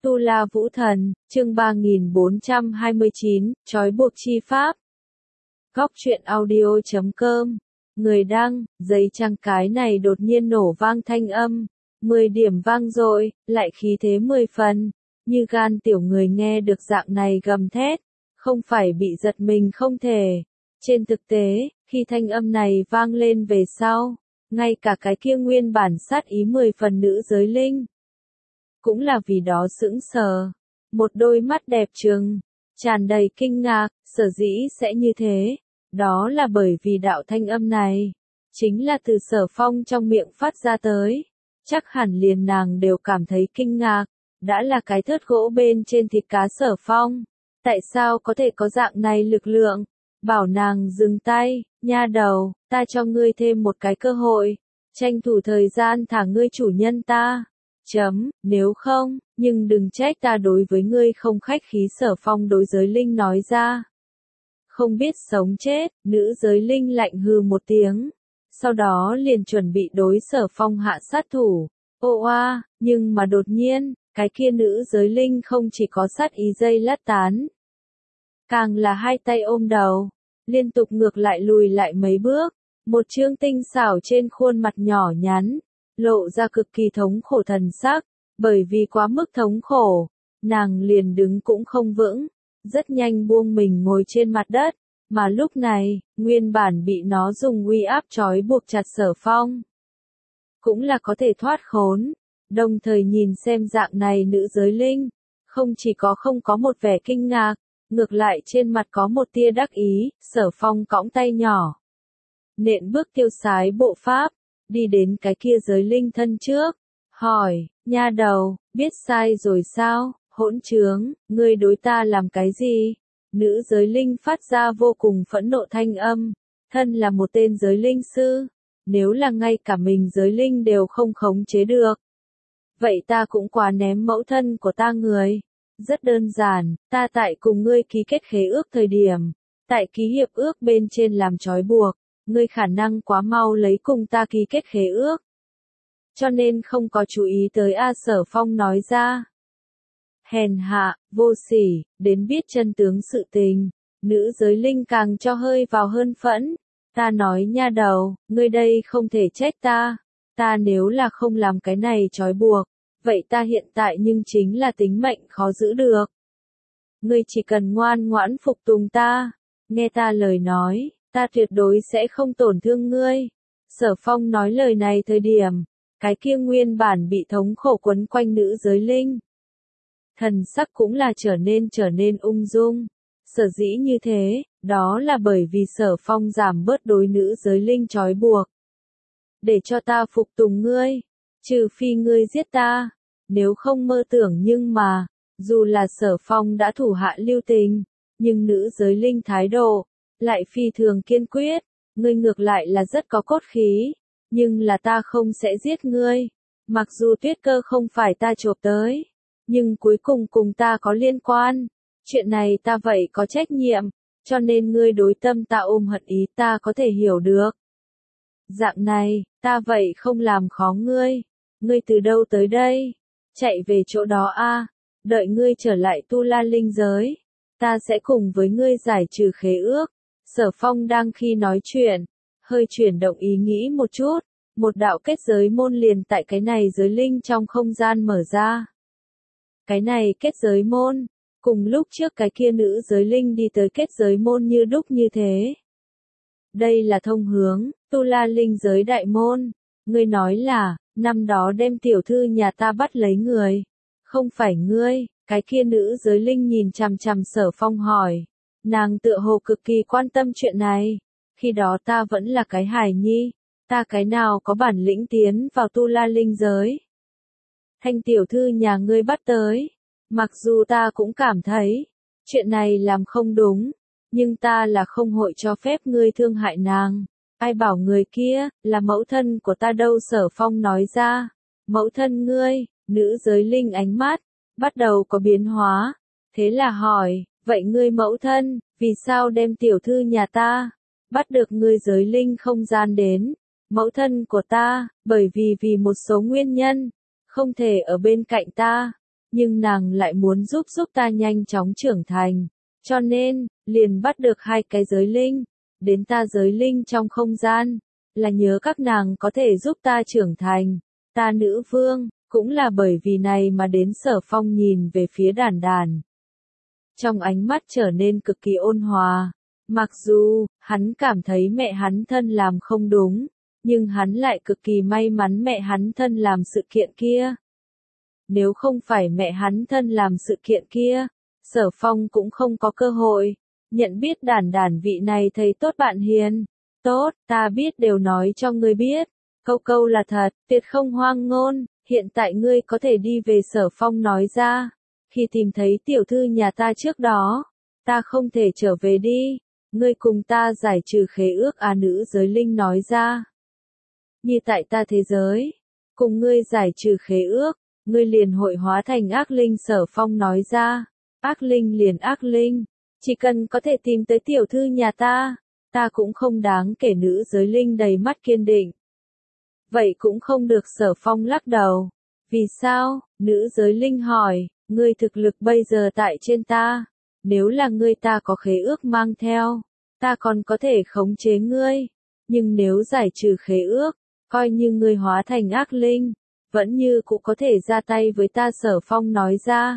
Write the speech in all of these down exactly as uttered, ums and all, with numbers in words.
Tu La Vũ Thần, chương ba nghìn bốn trăm hai mươi chín, trói buộc chi pháp. Góc truyện audio chấm com. Người đăng, giấy trắng cái này đột nhiên nổ vang thanh âm. mười điểm vang dội, lại khí thế mười phần. Như gan tiểu người nghe được dạng này gầm thét. Không phải bị giật mình không thể. Trên thực tế, khi thanh âm này vang lên về sau, ngay cả cái kia nguyên bản sát ý mười phần nữ giới linh cũng là vì đó sững sờ. Một đôi mắt đẹp trừng, tràn đầy kinh ngạc, sở dĩ sẽ như thế. Đó là bởi vì đạo thanh âm này, chính là từ Sở Phong trong miệng phát ra tới. Chắc hẳn liền nàng đều cảm thấy kinh ngạc, đã là cái thớt gỗ bên trên thịt cá Sở Phong. Tại sao có thể có dạng này lực lượng? Bảo nàng dừng tay, nha đầu, ta cho ngươi thêm một cái cơ hội, tranh thủ thời gian thả ngươi chủ nhân ta. Chấm, nếu không, nhưng đừng trách ta đối với ngươi không khách khí. Sở Phong đối giới linh nói ra. Không biết sống chết, nữ giới linh lạnh hừ một tiếng. Sau đó liền chuẩn bị đối Sở Phong hạ sát thủ. Ô oa, nhưng mà đột nhiên, cái kia nữ giới linh không chỉ có sát ý dây lát tán. Càng là hai tay ôm đầu, liên tục ngược lại lùi lại mấy bước. Một trương tinh xảo trên khuôn mặt nhỏ nhắn, lộ ra cực kỳ thống khổ thần sắc, bởi vì quá mức thống khổ, nàng liền đứng cũng không vững, rất nhanh buông mình ngồi trên mặt đất, mà lúc này, nguyên bản bị nó dùng uy áp trói buộc chặt Sở Phong, cũng là có thể thoát khốn, đồng thời nhìn xem dạng này nữ giới linh, không chỉ có không có một vẻ kinh ngạc, ngược lại trên mặt có một tia đắc ý. Sở Phong cõng tay nhỏ, nện bước tiêu sái bộ pháp, đi đến cái kia giới linh thân trước, hỏi, nha đầu, biết sai rồi sao, hỗn trướng, ngươi đối ta làm cái gì? Nữ giới linh phát ra vô cùng phẫn nộ thanh âm, thân là một tên giới linh sư, nếu là ngay cả mình giới linh đều không khống chế được. Vậy ta cũng quá ném mẫu thân của ta người. Rất đơn giản, ta tại cùng ngươi ký kết khế ước thời điểm, tại ký hiệp ước bên trên làm trói buộc. Ngươi khả năng quá mau lấy cùng ta ký kết khế ước, cho nên không có chú ý tới. A Sở Phong nói ra. Hèn hạ, vô sỉ, đến biết chân tướng sự tình. Nữ giới linh càng cho hơi vào hơn phẫn. Ta nói nha đầu, ngươi đây không thể trách ta. Ta nếu là không làm cái này trói buộc, vậy ta hiện tại nhưng chính là tính mệnh khó giữ được. Ngươi chỉ cần ngoan ngoãn phục tùng ta, nghe ta lời nói. Ta tuyệt đối sẽ không tổn thương ngươi. Sở Phong nói lời này thời điểm, cái kia nguyên bản bị thống khổ quấn quanh nữ giới linh. Thần sắc cũng là trở nên trở nên ung dung. Sở dĩ như thế, đó là bởi vì Sở Phong giảm bớt đối nữ giới linh trói buộc. Để cho ta phục tùng ngươi, trừ phi ngươi giết ta, nếu không mơ tưởng. Nhưng mà, dù là Sở Phong đã thủ hạ lưu tình, nhưng nữ giới linh thái độ lại phi thường kiên quyết, ngươi ngược lại là rất có cốt khí, nhưng là ta không sẽ giết ngươi. Mặc dù tuyết cơ không phải ta chộp tới, nhưng cuối cùng cùng ta có liên quan, chuyện này ta vậy có trách nhiệm, cho nên ngươi đối tâm ta ôm hận ý ta có thể hiểu được. Dạng này, ta vậy không làm khó ngươi. Ngươi từ đâu tới đây? Chạy về chỗ đó a, đợi ngươi trở lại Tu La linh giới, ta sẽ cùng với ngươi giải trừ khế ước. Sở Phong đang khi nói chuyện, hơi chuyển động ý nghĩ một chút, một đạo kết giới môn liền tại cái này giới linh trong không gian mở ra. Cái này kết giới môn, cùng lúc trước cái kia nữ giới linh đi tới kết giới môn như đúc như thế. Đây là thông hướng, Tu La linh giới đại môn. Ngươi nói là, năm đó đem tiểu thư nhà ta bắt lấy người. Không phải ngươi, cái kia nữ giới linh nhìn chằm chằm Sở Phong hỏi. Nàng tựa hồ cực kỳ quan tâm chuyện này. Khi đó ta vẫn là cái hài nhi. Ta cái nào có bản lĩnh tiến vào Tu La linh giới. Thanh tiểu thư nhà ngươi bắt tới. Mặc dù ta cũng cảm thấy, chuyện này làm không đúng. Nhưng ta là không hội cho phép ngươi thương hại nàng. Ai bảo người kia, là mẫu thân của ta đâu? Sở Phong nói ra. Mẫu thân ngươi, nữ giới linh ánh mắt, bắt đầu có biến hóa. Thế là hỏi. Vậy ngươi mẫu thân, vì sao đem tiểu thư nhà ta, bắt được ngươi giới linh không gian đến? Mẫu thân của ta, bởi vì vì một số nguyên nhân, không thể ở bên cạnh ta, nhưng nàng lại muốn giúp giúp ta nhanh chóng trưởng thành, cho nên, liền bắt được hai cái giới linh, đến ta giới linh trong không gian, là nhớ các nàng có thể giúp ta trưởng thành, ta nữ vương, cũng là bởi vì này mà đến Sở Phong nhìn về phía đàn đàn. Trong ánh mắt trở nên cực kỳ ôn hòa, mặc dù, hắn cảm thấy mẹ hắn thân làm không đúng, nhưng hắn lại cực kỳ may mắn mẹ hắn thân làm sự kiện kia. Nếu không phải mẹ hắn thân làm sự kiện kia, Sở Phong cũng không có cơ hội, nhận biết đàn đàn vị này thầy tốt bạn hiền. Tốt, ta biết đều nói cho ngươi biết, câu câu là thật, tuyệt không hoang ngôn, hiện tại ngươi có thể đi về. Sở Phong nói ra, khi tìm thấy tiểu thư nhà ta trước đó, ta không thể trở về đi, ngươi cùng ta giải trừ khế ước. À, nữ giới linh nói ra, như tại ta thế giới, cùng ngươi giải trừ khế ước, ngươi liền hội hóa thành ác linh. Sở Phong nói ra, ác linh liền ác linh, chỉ cần có thể tìm tới tiểu thư nhà ta, ta cũng không đáng kể. Nữ giới linh đầy mắt kiên định. Vậy cũng không được. Sở Phong lắc đầu. Vì sao? Nữ giới linh hỏi, ngươi thực lực bây giờ tại trên ta, nếu là ngươi ta có khế ước mang theo, ta còn có thể khống chế ngươi, nhưng nếu giải trừ khế ước, coi như ngươi hóa thành ác linh, vẫn như cũng có thể ra tay với ta. Sở Phong nói ra,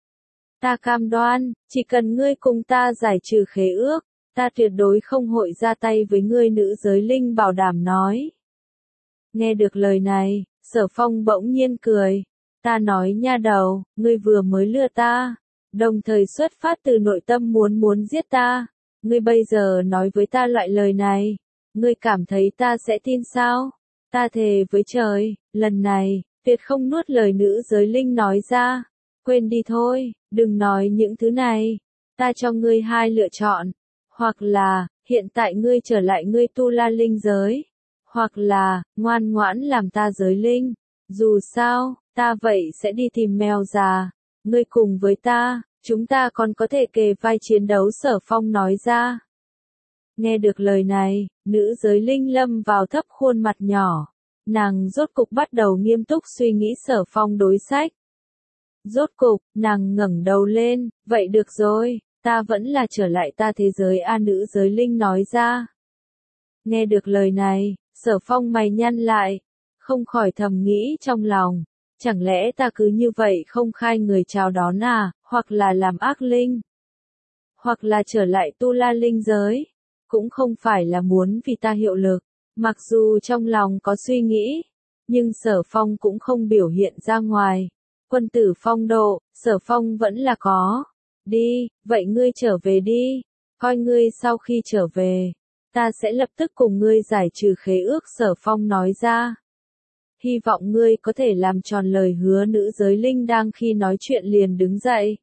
ta cam đoan, chỉ cần ngươi cùng ta giải trừ khế ước, ta tuyệt đối không hội ra tay với ngươi. Nữ giới linh bảo đảm nói. Nghe được lời này, Sở Phong bỗng nhiên cười. Ta nói nha đầu, ngươi vừa mới lừa ta, đồng thời xuất phát từ nội tâm muốn muốn giết ta. Ngươi bây giờ nói với ta loại lời này, ngươi cảm thấy ta sẽ tin sao? Ta thề với trời, lần này, tuyệt không nuốt lời. Nữ giới linh nói ra. Quên đi thôi, đừng nói những thứ này. Ta cho ngươi hai lựa chọn. Hoặc là, hiện tại ngươi trở lại ngươi tu la linh giới. Hoặc là, ngoan ngoãn làm ta giới linh. Dù sao, ta vậy sẽ đi tìm mèo già. Ngươi cùng với ta, chúng ta còn có thể kề vai chiến đấu. Sở Phong nói ra. Nghe được lời này, nữ giới linh lâm vào thấp khuôn mặt nhỏ. Nàng rốt cục bắt đầu nghiêm túc suy nghĩ Sở Phong đối sách. Rốt cục, nàng ngẩng đầu lên, vậy được rồi, ta vẫn là trở lại ta thế giới. A, nữ giới linh nói ra. Nghe được lời này, Sở Phong mày nhăn lại, không khỏi thầm nghĩ trong lòng, chẳng lẽ ta cứ như vậy không khai người chào đón à, hoặc là làm ác linh, hoặc là trở lại tu la linh giới, cũng không phải là muốn vì ta hiệu lực. Mặc dù trong lòng có suy nghĩ, nhưng Sở Phong cũng không biểu hiện ra ngoài. Quân tử phong độ, Sở Phong vẫn là có. Đi, vậy ngươi trở về đi, coi ngươi sau khi trở về, ta sẽ lập tức cùng ngươi giải trừ khế ước. Sở Phong nói ra. Hy vọng ngươi có thể làm tròn lời hứa. Nữ giới linh đang khi nói chuyện liền đứng dậy,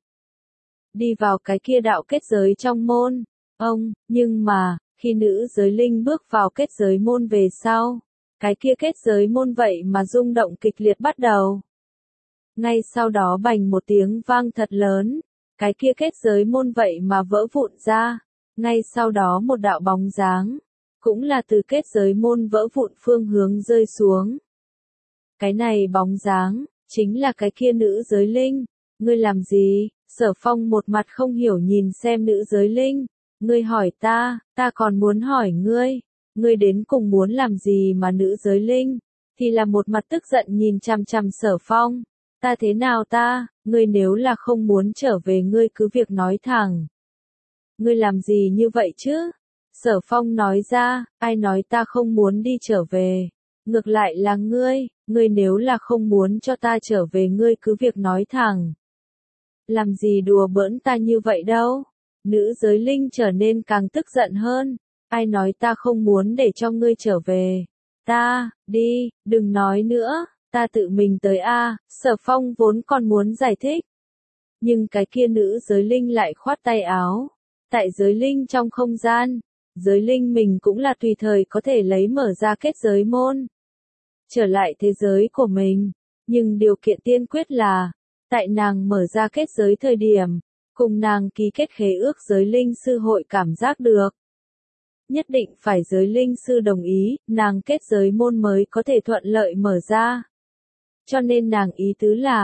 đi vào cái kia đạo kết giới trong môn. Ông, nhưng mà, khi nữ giới linh bước vào kết giới môn về sau, cái kia kết giới môn vậy mà rung động kịch liệt bắt đầu. Ngay sau đó bành một tiếng vang thật lớn, cái kia kết giới môn vậy mà vỡ vụn ra. Ngay sau đó một đạo bóng dáng, cũng là từ kết giới môn vỡ vụn phương hướng rơi xuống. Cái này bóng dáng, chính là cái kia nữ giới linh. Ngươi làm gì? Sở Phong một mặt không hiểu nhìn xem nữ giới linh. Ngươi hỏi ta, ta còn muốn hỏi ngươi, ngươi đến cùng muốn làm gì mà? Nữ giới linh thì là một mặt tức giận nhìn chằm chằm Sở Phong. Ta thế nào ta, ngươi nếu là không muốn trở về ngươi cứ việc nói thẳng. Ngươi làm gì như vậy chứ? Sở Phong nói ra, ai nói ta không muốn đi trở về, ngược lại là ngươi, ngươi nếu là không muốn cho ta trở về ngươi cứ việc nói thẳng. Làm gì đùa bỡn ta như vậy đâu? Nữ giới linh trở nên càng tức giận hơn, ai nói ta không muốn để cho ngươi trở về? Ta, đi, đừng nói nữa, ta tự mình tới a. Sở Phong vốn còn muốn giải thích, nhưng cái kia nữ giới linh lại khoát tay áo. Tại giới linh trong không gian, giới linh mình cũng là tùy thời có thể lấy mở ra kết giới môn, trở lại thế giới của mình, nhưng điều kiện tiên quyết là, tại nàng mở ra kết giới thời điểm, cùng nàng ký kết khế ước giới linh sư hội cảm giác được. Nhất định phải giới linh sư đồng ý, nàng kết giới môn mới có thể thuận lợi mở ra. Cho nên nàng ý tứ là,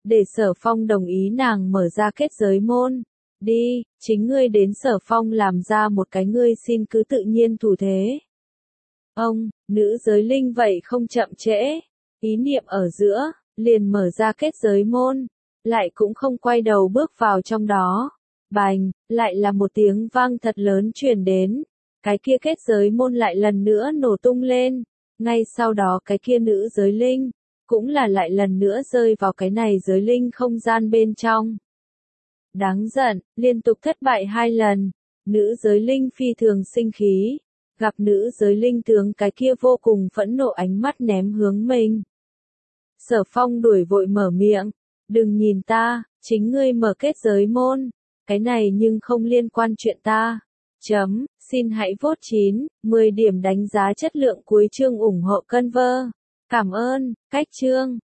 để Sở Phong đồng ý nàng mở ra kết giới môn. Đi, chính ngươi đến Sở Phong làm ra một cái ngươi xin cứ tự nhiên thủ thế. Ông, nữ giới linh vậy không chậm trễ, ý niệm ở giữa, liền mở ra kết giới môn, lại cũng không quay đầu bước vào trong đó. Bành, lại là một tiếng vang thật lớn truyền đến, cái kia kết giới môn lại lần nữa nổ tung lên, ngay sau đó cái kia nữ giới linh, cũng là lại lần nữa rơi vào cái này giới linh không gian bên trong. Đáng giận, liên tục thất bại hai lần, nữ giới linh phi thường sinh khí, gặp nữ giới linh tướng cái kia vô cùng phẫn nộ ánh mắt ném hướng mình. Sở Phong đuổi vội mở miệng, đừng nhìn ta, chính ngươi mở kết giới môn, cái này nhưng không liên quan chuyện ta. Chấm, xin hãy vote chín, mười điểm đánh giá chất lượng cuối chương ủng hộ Conver. Cảm ơn, cách chương.